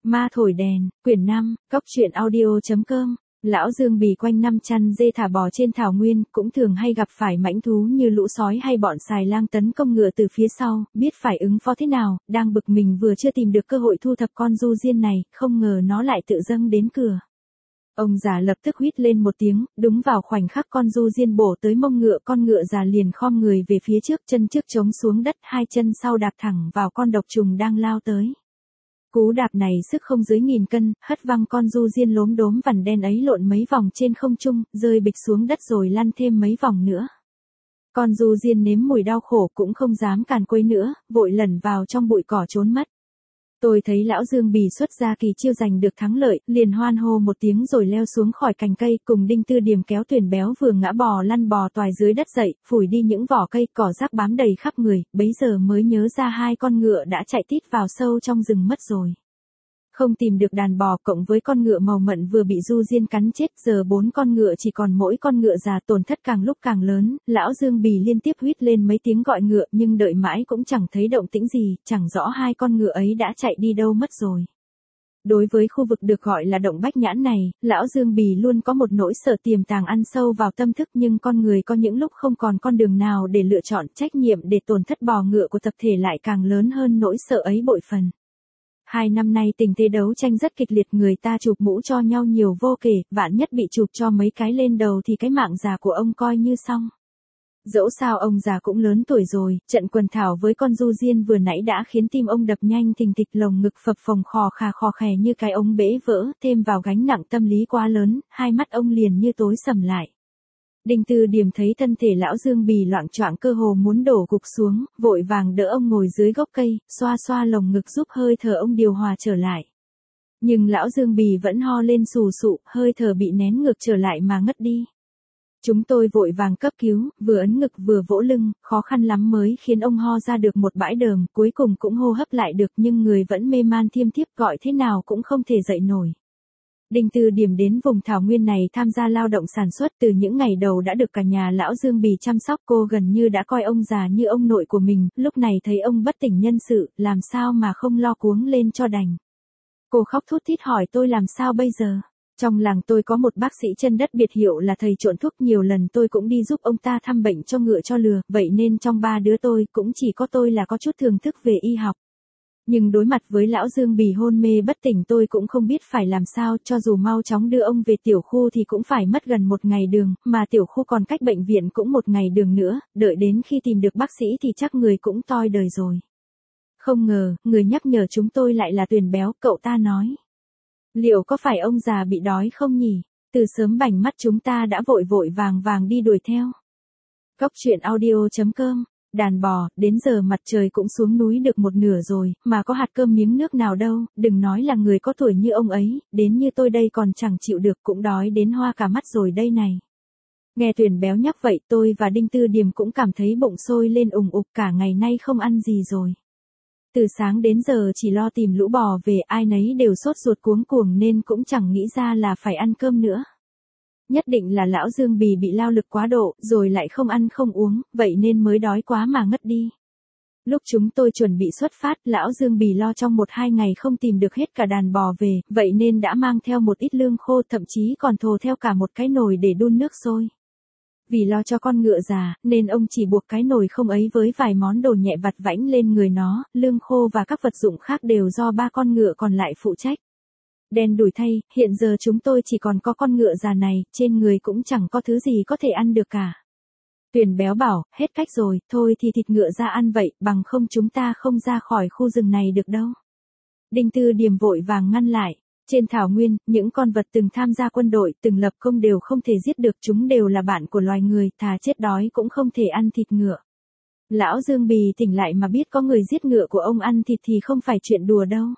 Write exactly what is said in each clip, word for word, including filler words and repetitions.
Ma thổi đèn, quyển năm, cóc truyện audio chấm com. Lão Dương Bì quanh năm chăn dê thả bò trên thảo nguyên, cũng thường hay gặp phải mãnh thú như lũ sói hay bọn xài lang tấn công ngựa từ phía sau, biết phải ứng phó thế nào, đang bực mình vừa chưa tìm được cơ hội thu thập con du diên này, không ngờ nó lại tự dâng đến cửa. Ông già lập tức huýt lên một tiếng, đúng vào khoảnh khắc con du diên bổ tới mông ngựa, con ngựa già liền khom người về phía trước, chân trước chống xuống đất, hai chân sau đạp thẳng vào con độc trùng đang lao tới. Cú đạp này sức không dưới nghìn cân, hất văng con du diên lốm đốm vằn đen ấy lộn mấy vòng trên không trung, rơi bịch xuống đất rồi lăn thêm mấy vòng nữa. Con du diên nếm mùi đau khổ cũng không dám càn quấy nữa, vội lẩn vào trong bụi cỏ trốn mất. Tôi thấy lão Dương Bì xuất ra kỳ chiêu giành được thắng lợi, liền hoan hô một tiếng rồi leo xuống khỏi cành cây, cùng Đinh Tư Điềm kéo Tuyển Béo vừa ngã bò lăn bò toài dưới đất dậy, phủi đi những vỏ cây cỏ rác bám đầy khắp người, bấy giờ mới nhớ ra hai con ngựa đã chạy tít vào sâu trong rừng mất rồi. Không tìm được đàn bò cộng với con ngựa màu mận vừa bị du diên cắn chết, giờ bốn con ngựa chỉ còn mỗi con ngựa già, tổn thất càng lúc càng lớn, lão Dương Bì liên tiếp huýt lên mấy tiếng gọi ngựa nhưng đợi mãi cũng chẳng thấy động tĩnh gì, chẳng rõ hai con ngựa ấy đã chạy đi đâu mất rồi. Đối với khu vực được gọi là động Bách Nhãn này, lão Dương Bì luôn có một nỗi sợ tiềm tàng ăn sâu vào tâm thức, nhưng con người có những lúc không còn con đường nào để lựa chọn, trách nhiệm để tổn thất bò ngựa của tập thể lại càng lớn hơn nỗi sợ ấy bội phần. Hai năm nay tình thế đấu tranh rất kịch liệt, người ta chụp mũ cho nhau nhiều vô kể, vạn nhất bị chụp cho mấy cái lên đầu thì cái mạng già của ông coi như xong. Dẫu sao ông già cũng lớn tuổi rồi, trận quần thảo với con du diên vừa nãy đã khiến tim ông đập nhanh thình thịch, lồng ngực phập phồng khò khà khò khè như cái ống bể vỡ, thêm vào gánh nặng tâm lý quá lớn, hai mắt ông liền như tối sầm lại. Đinh Tư Điềm thấy thân thể lão Dương Bì loạng choạng cơ hồ muốn đổ gục xuống, vội vàng đỡ ông ngồi dưới gốc cây, xoa xoa lồng ngực giúp hơi thở ông điều hòa trở lại. Nhưng lão Dương Bì vẫn ho lên sù sụ, hơi thở bị nén ngược trở lại mà ngất đi. Chúng tôi vội vàng cấp cứu, vừa ấn ngực vừa vỗ lưng, khó khăn lắm mới khiến ông ho ra được một bãi đờm, cuối cùng cũng hô hấp lại được nhưng người vẫn mê man thiêm thiếp, gọi thế nào cũng không thể dậy nổi. Đinh Tư Điềm đến vùng thảo nguyên này tham gia lao động sản xuất, từ những ngày đầu đã được cả nhà lão Dương Bì chăm sóc, cô gần như đã coi ông già như ông nội của mình, lúc này thấy ông bất tỉnh nhân sự, làm sao mà không lo cuống lên cho đành. Cô khóc thút thít hỏi tôi làm sao bây giờ. Trong làng tôi có một bác sĩ chân đất biệt hiệu là thầy trộn thuốc, nhiều lần tôi cũng đi giúp ông ta thăm bệnh cho ngựa cho lừa, vậy nên trong ba đứa tôi cũng chỉ có tôi là có chút thưởng thức về y học. Nhưng đối mặt với lão Dương Bì hôn mê bất tỉnh tôi cũng không biết phải làm sao, cho dù mau chóng đưa ông về tiểu khu thì cũng phải mất gần một ngày đường, mà tiểu khu còn cách bệnh viện cũng một ngày đường nữa, đợi đến khi tìm được bác sĩ thì chắc người cũng toi đời rồi. Không ngờ, người nhắc nhở chúng tôi lại là Tuyển Béo, cậu ta nói. Liệu có phải ông già bị đói không nhỉ? Từ sớm bảnh mắt chúng ta đã vội vội vàng vàng đi đuổi theo. Cóc truyện audio chấm com. Đàn bò, đến giờ mặt trời cũng xuống núi được một nửa rồi, mà có hạt cơm miếng nước nào đâu, đừng nói là người có tuổi như ông ấy, đến như tôi đây còn chẳng chịu được, cũng đói đến hoa cả mắt rồi đây này. Nghe Tuyển Béo nhắc vậy tôi và Đinh Tư Điềm cũng cảm thấy bụng sôi lên ùng ục, cả ngày nay không ăn gì rồi. Từ sáng đến giờ chỉ lo tìm lũ bò về, ai nấy đều sốt ruột cuống cuồng nên cũng chẳng nghĩ ra là phải ăn cơm nữa. Nhất định là lão Dương Bì bị lao lực quá độ, rồi lại không ăn không uống, vậy nên mới đói quá mà ngất đi. Lúc chúng tôi chuẩn bị xuất phát, lão Dương Bì lo trong một hai ngày không tìm được hết cả đàn bò về, vậy nên đã mang theo một ít lương khô, thậm chí còn thồ theo cả một cái nồi để đun nước sôi. Vì lo cho con ngựa già, nên ông chỉ buộc cái nồi không ấy với vài món đồ nhẹ vặt vãnh lên người nó, lương khô và các vật dụng khác đều do ba con ngựa còn lại phụ trách. Đen đủi thay, hiện giờ chúng tôi chỉ còn có con ngựa già này, trên người cũng chẳng có thứ gì có thể ăn được cả. Tuyển Béo bảo, hết cách rồi, thôi thì thịt ngựa ra ăn vậy, bằng không chúng ta không ra khỏi khu rừng này được đâu. Đinh Tư Điềm vội vàng ngăn lại. Trên thảo nguyên, những con vật từng tham gia quân đội, từng lập công đều không thể giết được, chúng đều là bạn của loài người, thà chết đói cũng không thể ăn thịt ngựa. Lão Dương Bì tỉnh lại mà biết có người giết ngựa của ông ăn thịt thì không phải chuyện đùa đâu.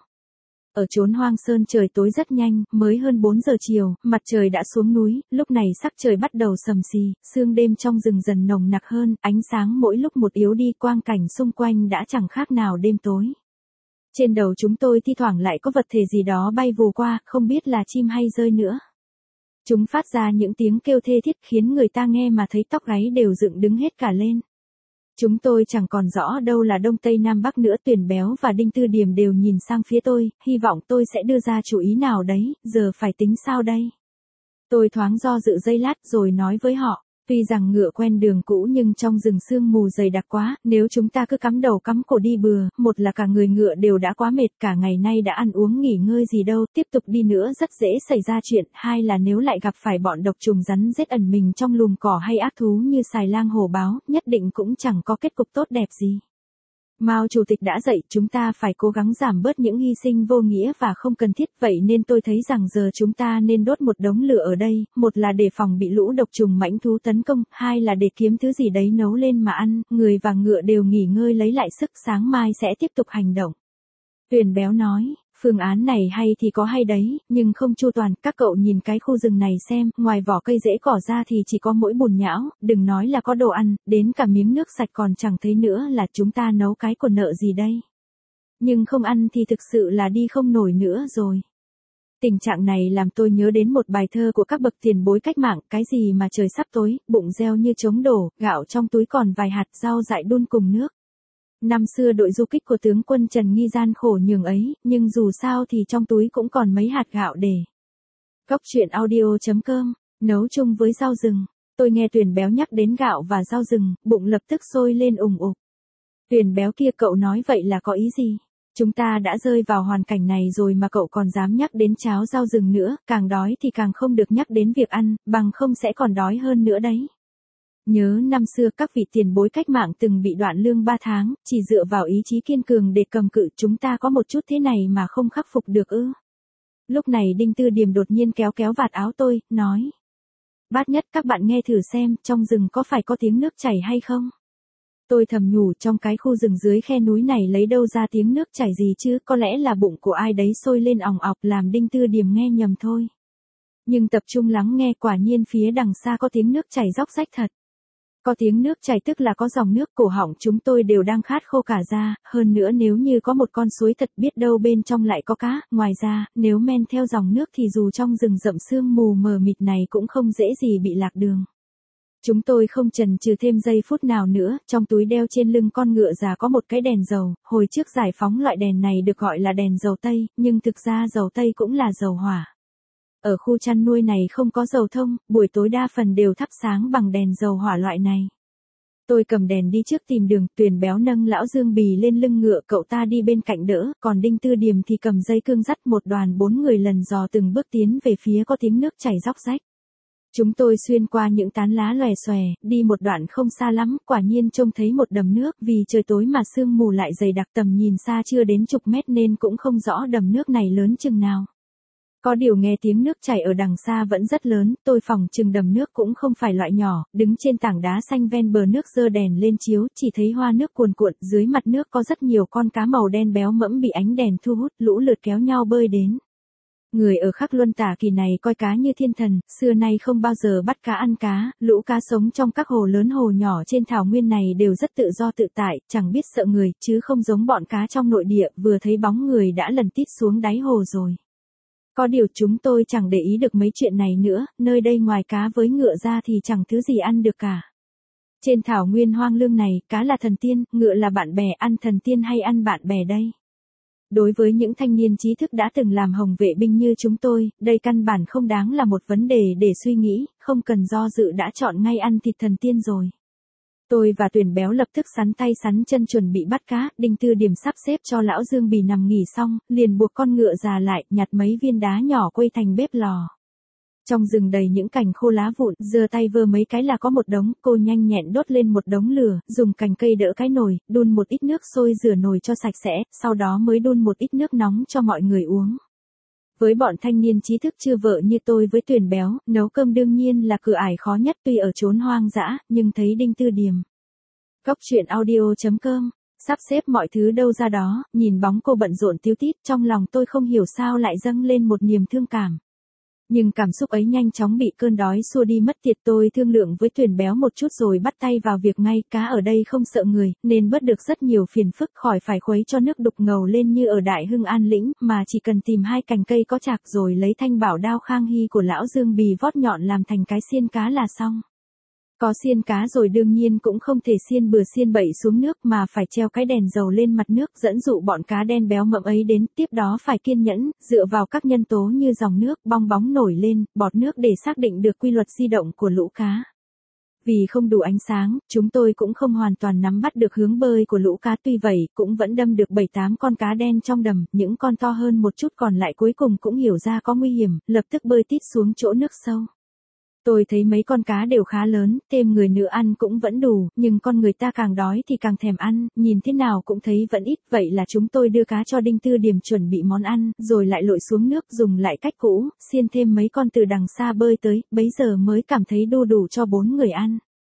Ở chốn hoang sơn trời tối rất nhanh, mới hơn bốn giờ chiều, mặt trời đã xuống núi, lúc này sắc trời bắt đầu sầm xì, sương đêm trong rừng dần nồng nặc hơn, ánh sáng mỗi lúc một yếu đi, quang cảnh xung quanh đã chẳng khác nào đêm tối. Trên đầu chúng tôi thi thoảng lại có vật thể gì đó bay vù qua, không biết là chim hay dơi nữa. Chúng phát ra những tiếng kêu thê thiết khiến người ta nghe mà thấy tóc gáy đều dựng đứng hết cả lên. Chúng tôi chẳng còn rõ đâu là Đông Tây Nam Bắc nữa. Tuyển Béo và Đinh Tư Điểm đều nhìn sang phía tôi, hy vọng tôi sẽ đưa ra chủ ý nào đấy, giờ phải tính sao đây? Tôi thoáng do dự giây lát rồi nói với họ, tuy rằng ngựa quen đường cũ nhưng trong rừng sương mù dày đặc quá, nếu chúng ta cứ cắm đầu cắm cổ đi bừa, một là cả người ngựa đều đã quá mệt, cả ngày nay đã ăn uống nghỉ ngơi gì đâu, tiếp tục đi nữa rất dễ xảy ra chuyện, hai là nếu lại gặp phải bọn độc trùng rắn rết ẩn mình trong lùm cỏ hay ác thú như xài lang hổ báo, nhất định cũng chẳng có kết cục tốt đẹp gì. Mao chủ tịch đã dạy chúng ta phải cố gắng giảm bớt những hy sinh vô nghĩa và không cần thiết, vậy nên tôi thấy rằng giờ chúng ta nên đốt một đống lửa ở đây, một là để phòng bị lũ độc trùng mãnh thú tấn công, hai là để kiếm thứ gì đấy nấu lên mà ăn, người và ngựa đều nghỉ ngơi lấy lại sức, sáng mai sẽ tiếp tục hành động. Tuyển Béo nói, phương án này hay thì có hay đấy, nhưng không chu toàn, các cậu nhìn cái khu rừng này xem, ngoài vỏ cây rễ cỏ ra thì chỉ có mỗi bùn nhão, đừng nói là có đồ ăn, đến cả miếng nước sạch còn chẳng thấy nữa, là chúng ta nấu cái của nợ gì đây. Nhưng không ăn thì thực sự là đi không nổi nữa rồi. Tình trạng này làm tôi nhớ đến một bài thơ của các bậc tiền bối cách mạng, cái gì mà trời sắp tối, bụng reo như trống đổ, gạo trong túi còn vài hạt, rau dại đun cùng nước. Năm xưa đội du kích của tướng quân Trần Nghi gian khổ nhường ấy, nhưng dù sao thì trong túi cũng còn mấy hạt gạo để. Góc truyện audio chấm com, nấu chung với rau rừng. Tôi nghe Tuyển Béo nhắc đến gạo và rau rừng, bụng lập tức sôi lên ùng ục. Tuyển Béo kia, cậu nói vậy là có ý gì? Chúng ta đã rơi vào hoàn cảnh này rồi mà cậu còn dám nhắc đến cháo rau rừng nữa, càng đói thì càng không được nhắc đến việc ăn, bằng không sẽ còn đói hơn nữa đấy. Nhớ năm xưa các vị tiền bối cách mạng từng bị đoạn lương ba tháng, chỉ dựa vào ý chí kiên cường để cầm cự, chúng ta có một chút thế này mà không khắc phục được ư? Lúc này Đinh Tư Điểm đột nhiên kéo kéo vạt áo tôi, nói. Bát Nhất, các bạn nghe thử xem, trong rừng có phải có tiếng nước chảy hay không? Tôi thầm nhủ, trong cái khu rừng dưới khe núi này lấy đâu ra tiếng nước chảy gì chứ, có lẽ là bụng của ai đấy sôi lên òng ọc làm Đinh Tư Điểm nghe nhầm thôi. Nhưng tập trung lắng nghe, quả nhiên phía đằng xa có tiếng nước chảy róc rách thật. Có tiếng nước chảy tức là có dòng nước, cổ họng chúng tôi đều đang khát khô cả ra, hơn nữa nếu như có một con suối thật biết đâu bên trong lại có cá, ngoài ra, nếu men theo dòng nước thì dù trong rừng rậm sương mù mờ mịt này cũng không dễ gì bị lạc đường. Chúng tôi không chần chừ thêm giây phút nào nữa, trong túi đeo trên lưng con ngựa già có một cái đèn dầu, hồi trước giải phóng loại đèn này được gọi là đèn dầu tây, nhưng thực ra dầu tây cũng là dầu hỏa. Ở khu chăn nuôi này không có dầu thông, buổi tối đa phần đều thắp sáng bằng đèn dầu hỏa loại này. Tôi cầm đèn đi trước tìm đường, Tuyển Béo nâng lão Dương Bì lên lưng ngựa, cậu ta đi bên cạnh đỡ, còn Đinh Tư Điểm thì cầm dây cương dắt một đoàn bốn người lần dò từng bước tiến về phía có tiếng nước chảy róc rách. Chúng tôi xuyên qua những tán lá lòe xòe, đi một đoạn không xa lắm, quả nhiên trông thấy một đầm nước, vì trời tối mà sương mù lại dày đặc, tầm nhìn xa chưa đến chục mét nên cũng không rõ đầm nước này lớn chừng nào. Có điều nghe tiếng nước chảy ở đằng xa vẫn rất lớn, tôi phỏng chừng đầm nước cũng không phải loại nhỏ, đứng trên tảng đá xanh ven bờ nước giơ đèn lên chiếu, chỉ thấy hoa nước cuồn cuộn, dưới mặt nước có rất nhiều con cá màu đen béo mẫm bị ánh đèn thu hút, lũ lượt kéo nhau bơi đến. Người ở Khắc Luân Tả Kỳ này coi cá như thiên thần, xưa nay không bao giờ bắt cá ăn cá, lũ cá sống trong các hồ lớn hồ nhỏ trên thảo nguyên này đều rất tự do tự tại, chẳng biết sợ người, chứ không giống bọn cá trong nội địa, vừa thấy bóng người đã lần tít xuống đáy hồ rồi. Có điều chúng tôi chẳng để ý được mấy chuyện này nữa, nơi đây ngoài cá với ngựa ra thì chẳng thứ gì ăn được cả. Trên thảo nguyên hoang lương này, cá là thần tiên, ngựa là bạn bè, ăn thần tiên hay ăn bạn bè đây? Đối với những thanh niên trí thức đã từng làm hồng vệ binh như chúng tôi, đây căn bản không đáng là một vấn đề để suy nghĩ, không cần do dự đã chọn ngay ăn thịt thần tiên rồi. Tôi và Tuyển Béo lập tức sắn tay sắn chân chuẩn bị bắt cá, Đinh Tư Điểm sắp xếp cho lão Dương Bì nằm nghỉ xong, liền buộc con ngựa già lại, nhặt mấy viên đá nhỏ quây thành bếp lò. Trong rừng đầy những cành khô lá vụn, giơ tay vơ mấy cái là có một đống, cô nhanh nhẹn đốt lên một đống lửa, dùng cành cây đỡ cái nồi, đun một ít nước sôi rửa nồi cho sạch sẽ, sau đó mới đun một ít nước nóng cho mọi người uống. Với bọn thanh niên trí thức chưa vợ như tôi với Tuyển Béo, nấu cơm đương nhiên là cửa ải khó nhất tuy ở chốn hoang dã, nhưng thấy Đinh Tư Điểm. Góc truyện audio chấm com, sắp xếp mọi thứ đâu ra đó, nhìn bóng cô bận rộn tíu tít, trong lòng tôi không hiểu sao lại dâng lên một niềm thương cảm. Nhưng cảm xúc ấy nhanh chóng bị cơn đói xua đi mất tiệt, tôi thương lượng với Tuyển Béo một chút rồi bắt tay vào việc ngay, cá ở đây không sợ người, nên bớt được rất nhiều phiền phức khỏi phải khuấy cho nước đục ngầu lên như ở Đại Hưng An Lĩnh, mà chỉ cần tìm hai cành cây có chạc rồi lấy thanh bảo đao Khang Hy của lão Dương Bì vót nhọn làm thành cái xiên cá là xong. Có xiên cá rồi đương nhiên cũng không thể xiên bừa xiên bậy xuống nước mà phải treo cái đèn dầu lên mặt nước dẫn dụ bọn cá đen béo mập ấy đến, tiếp đó phải kiên nhẫn, dựa vào các nhân tố như dòng nước, bong bóng nổi lên, bọt nước để xác định được quy luật di động của lũ cá. Vì không đủ ánh sáng, chúng tôi cũng không hoàn toàn nắm bắt được hướng bơi của lũ cá, tuy vậy, cũng vẫn đâm được bảy tám con cá đen trong đầm, những con to hơn một chút còn lại cuối cùng cũng hiểu ra có nguy hiểm, lập tức bơi tít xuống chỗ nước sâu. Tôi thấy mấy con cá đều khá lớn, thêm người nữa ăn cũng vẫn đủ, nhưng con người ta càng đói thì càng thèm ăn, nhìn thế nào cũng thấy vẫn ít, vậy là chúng tôi đưa cá cho Đinh Tư Điểm chuẩn bị món ăn, rồi lại lội xuống nước dùng lại cách cũ, xiên thêm mấy con từ đằng xa bơi tới, bấy giờ mới cảm thấy đu đủ cho bốn người ăn.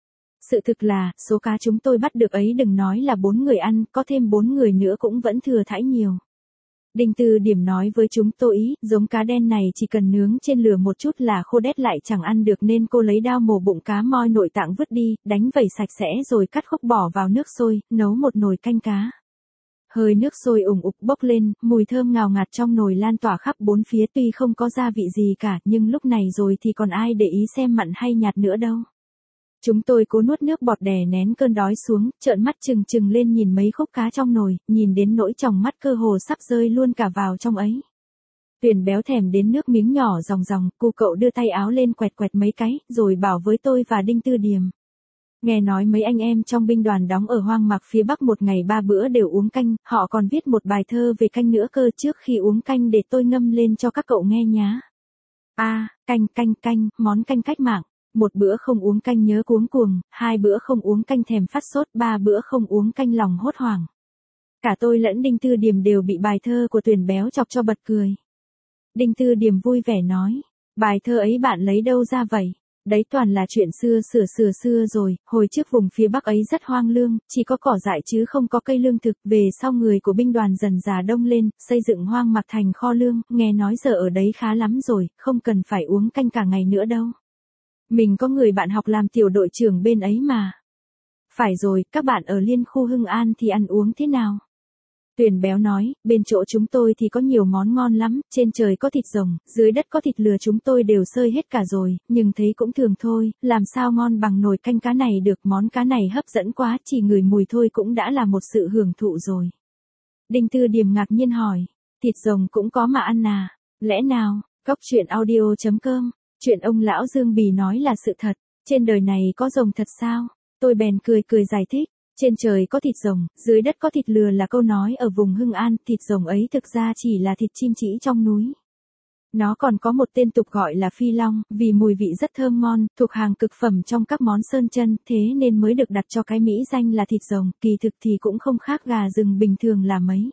Sự thực là, số cá chúng tôi bắt được ấy đừng nói là bốn người ăn, có thêm bốn người nữa cũng vẫn thừa thãi nhiều. Đinh Tư Điểm nói với chúng tôi ý, giống cá đen này chỉ cần nướng trên lửa một chút là khô đét lại chẳng ăn được nên cô lấy dao mổ bụng cá moi nội tạng vứt đi, đánh vẩy sạch sẽ rồi cắt khúc bỏ vào nước sôi, nấu một nồi canh cá. Hơi nước sôi ủng ục bốc lên, mùi thơm ngào ngạt trong nồi lan tỏa khắp bốn phía, tuy không có gia vị gì cả, nhưng lúc này rồi thì còn ai để ý xem mặn hay nhạt nữa đâu. Chúng tôi cố nuốt nước bọt đè nén cơn đói xuống, trợn mắt trừng trừng lên nhìn mấy khúc cá trong nồi, nhìn đến nỗi tròng mắt cơ hồ sắp rơi luôn cả vào trong ấy. Tuyền béo thèm đến nước miếng nhỏ ròng ròng, cô cậu đưa tay áo lên quẹt quẹt mấy cái, rồi bảo với tôi và Đinh Tư Điểm. Nghe nói mấy anh em trong binh đoàn đóng ở hoang mạc phía Bắc một ngày ba bữa đều uống canh, họ còn viết một bài thơ về canh nữa cơ, trước khi uống canh để tôi ngâm lên cho các cậu nghe nhá. A, à, canh canh canh, món canh cách mạng. Một bữa không uống canh nhớ cuống cuồng, hai bữa không uống canh thèm phát sốt, ba bữa không uống canh lòng hốt hoảng. Cả tôi lẫn Đinh Tư Điểm đều bị bài thơ của Tuyền béo chọc cho bật cười. Đinh Tư Điểm vui vẻ nói, bài thơ ấy bạn lấy đâu ra vậy? Đấy toàn là chuyện xưa sửa sửa xưa rồi, hồi trước vùng phía Bắc ấy rất hoang lương, chỉ có cỏ dại chứ không có cây lương thực, về sau người của binh đoàn dần dà đông lên, xây dựng hoang mạc thành kho lương, nghe nói giờ ở đấy khá lắm rồi, không cần phải uống canh cả ngày nữa đâu. Mình có người bạn học làm tiểu đội trưởng bên ấy mà. Phải rồi, các bạn ở liên khu Hưng An thì ăn uống thế nào? Tuyền béo nói, bên chỗ chúng tôi thì có nhiều món ngon lắm, trên trời có thịt rồng, dưới đất có thịt lừa chúng tôi đều xơi hết cả rồi, nhưng thấy cũng thường thôi, làm sao ngon bằng nồi canh cá này được, món cá này hấp dẫn quá, chỉ ngửi mùi thôi cũng đã là một sự hưởng thụ rồi. Đinh Tư Điểm ngạc nhiên hỏi, thịt rồng cũng có mà ăn à? Lẽ nào? Cóc truyện audio chấm com. Chuyện ông lão Dương Bì nói là sự thật, trên đời này có rồng thật sao? Tôi bèn cười cười giải thích, trên trời có thịt rồng, dưới đất có thịt lừa là câu nói ở vùng Hưng An, thịt rồng ấy thực ra chỉ là thịt chim chỉ trong núi. Nó còn có một tên tục gọi là phi long, vì mùi vị rất thơm ngon, thuộc hàng cực phẩm trong các món sơn chân, thế nên mới được đặt cho cái mỹ danh là thịt rồng, kỳ thực thì cũng không khác gà rừng bình thường là mấy.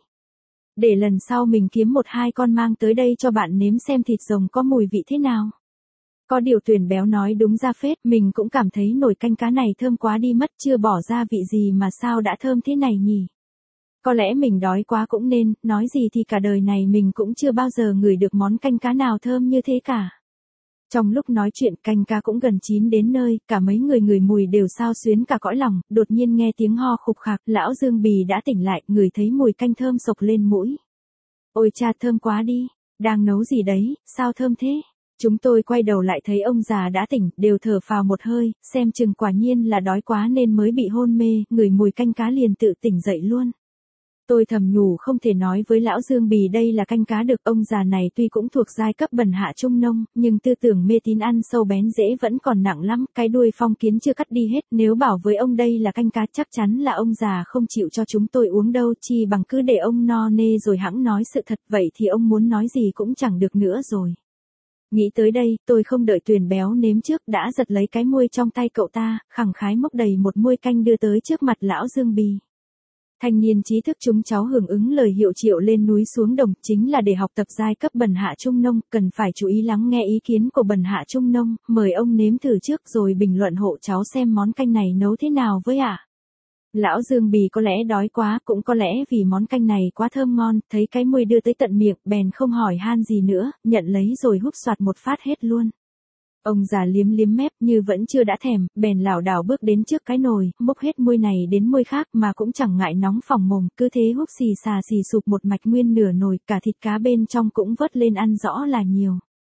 Để lần sau mình kiếm một hai con mang tới đây cho bạn nếm xem thịt rồng có mùi vị thế nào. Có điều Tuyền béo nói đúng ra phết, mình cũng cảm thấy nồi canh cá này thơm quá đi mất, chưa bỏ ra vị gì mà sao đã thơm thế này nhỉ? Có lẽ mình đói quá cũng nên, nói gì thì cả đời này mình cũng chưa bao giờ ngửi được món canh cá nào thơm như thế cả. Trong lúc nói chuyện canh cá cũng gần chín đến nơi, cả mấy người ngửi mùi đều xao xuyến cả cõi lòng, đột nhiên nghe tiếng ho khục khạc, lão Dương Bì đã tỉnh lại, ngửi thấy mùi canh thơm sộc lên mũi. Ôi cha thơm quá đi, đang nấu gì đấy, sao thơm thế? Chúng tôi quay đầu lại thấy ông già đã tỉnh, đều thở phào một hơi, xem chừng quả nhiên là đói quá nên mới bị hôn mê, ngửi mùi canh cá liền tự tỉnh dậy luôn. Tôi thầm nhủ không thể nói với lão Dương Bì đây là canh cá được, ông già này tuy cũng thuộc giai cấp bần hạ trung nông, nhưng tư tưởng mê tín ăn sâu bén rễ vẫn còn nặng lắm, cái đuôi phong kiến chưa cắt đi hết, nếu bảo với ông đây là canh cá chắc chắn là ông già không chịu cho chúng tôi uống đâu, chi bằng cứ để ông no nê rồi hẵng nói sự thật, vậy thì ông muốn nói gì cũng chẳng được nữa rồi. Nghĩ tới đây, tôi không đợi Tuyền béo nếm trước đã giật lấy cái muôi trong tay cậu ta, khẳng khái múc đầy một muôi canh đưa tới trước mặt lão Dương Bì. Thanh niên trí thức chúng cháu hưởng ứng lời hiệu triệu lên núi xuống đồng, chính là để học tập giai cấp bần hạ trung nông, cần phải chú ý lắng nghe ý kiến của bần hạ trung nông, mời ông nếm thử trước rồi bình luận hộ cháu xem món canh này nấu thế nào với ạ. À? Lão Dương Bì có lẽ đói quá, cũng có lẽ vì món canh này quá thơm ngon, thấy cái muôi đưa tới tận miệng, bèn không hỏi han gì nữa, nhận lấy rồi húp soạt một phát hết luôn. Ông già liếm liếm mép như vẫn chưa đã thèm, bèn lảo đảo bước đến trước cái nồi, múc hết muôi này đến muôi khác mà cũng chẳng ngại nóng phỏng mồm, cứ thế húp xì xà xì sụp một mạch nguyên nửa nồi, cả thịt cá bên trong cũng vớt lên ăn rõ là nhiều.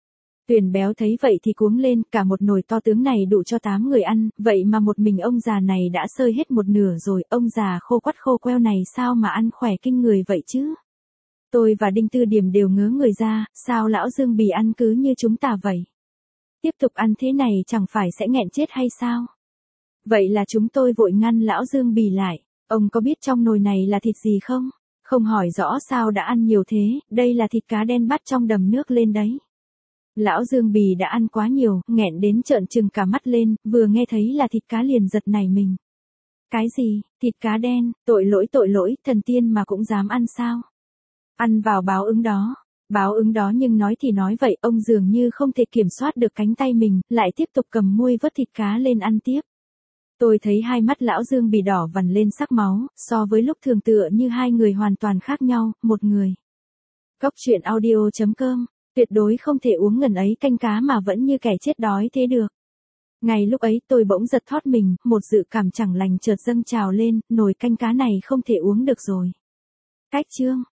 Tuyền béo thấy vậy thì cuống lên, cả một nồi to tướng này đủ cho tám người ăn, vậy mà một mình ông già này đã sơi hết một nửa rồi, ông già khô quắt khô queo này sao mà ăn khỏe kinh người vậy chứ? Tôi và Đinh Tư Điểm đều ngớ người ra, sao lão Dương Bì ăn cứ như chúng ta vậy? Tiếp tục ăn thế này chẳng phải sẽ nghẹn chết hay sao? Vậy là chúng tôi vội ngăn lão Dương Bì lại, ông có biết trong nồi này là thịt gì không? Không hỏi rõ sao đã ăn nhiều thế, đây là thịt cá đen bắt trong đầm nước lên đấy. Lão Dương Bì đã ăn quá nhiều, nghẹn đến trợn trừng cả mắt lên, vừa nghe thấy là thịt cá liền giật nảy mình. Cái gì, thịt cá đen, tội lỗi tội lỗi, thần tiên mà cũng dám ăn sao? Ăn vào báo ứng đó. Báo ứng đó nhưng nói thì nói vậy, ông dường như không thể kiểm soát được cánh tay mình, lại tiếp tục cầm muôi vớt thịt cá lên ăn tiếp. Tôi thấy hai mắt lão Dương Bì đỏ vằn lên sắc máu, so với lúc thường tựa như hai người hoàn toàn khác nhau, một người. Cốc truyện audio chấm com, tuyệt đối không thể uống ngần ấy canh cá mà vẫn như kẻ chết đói thế được. Ngay lúc ấy tôi bỗng giật thót mình, một dự cảm chẳng lành chợt dâng trào lên, nồi canh cá này không thể uống được rồi. Cách chương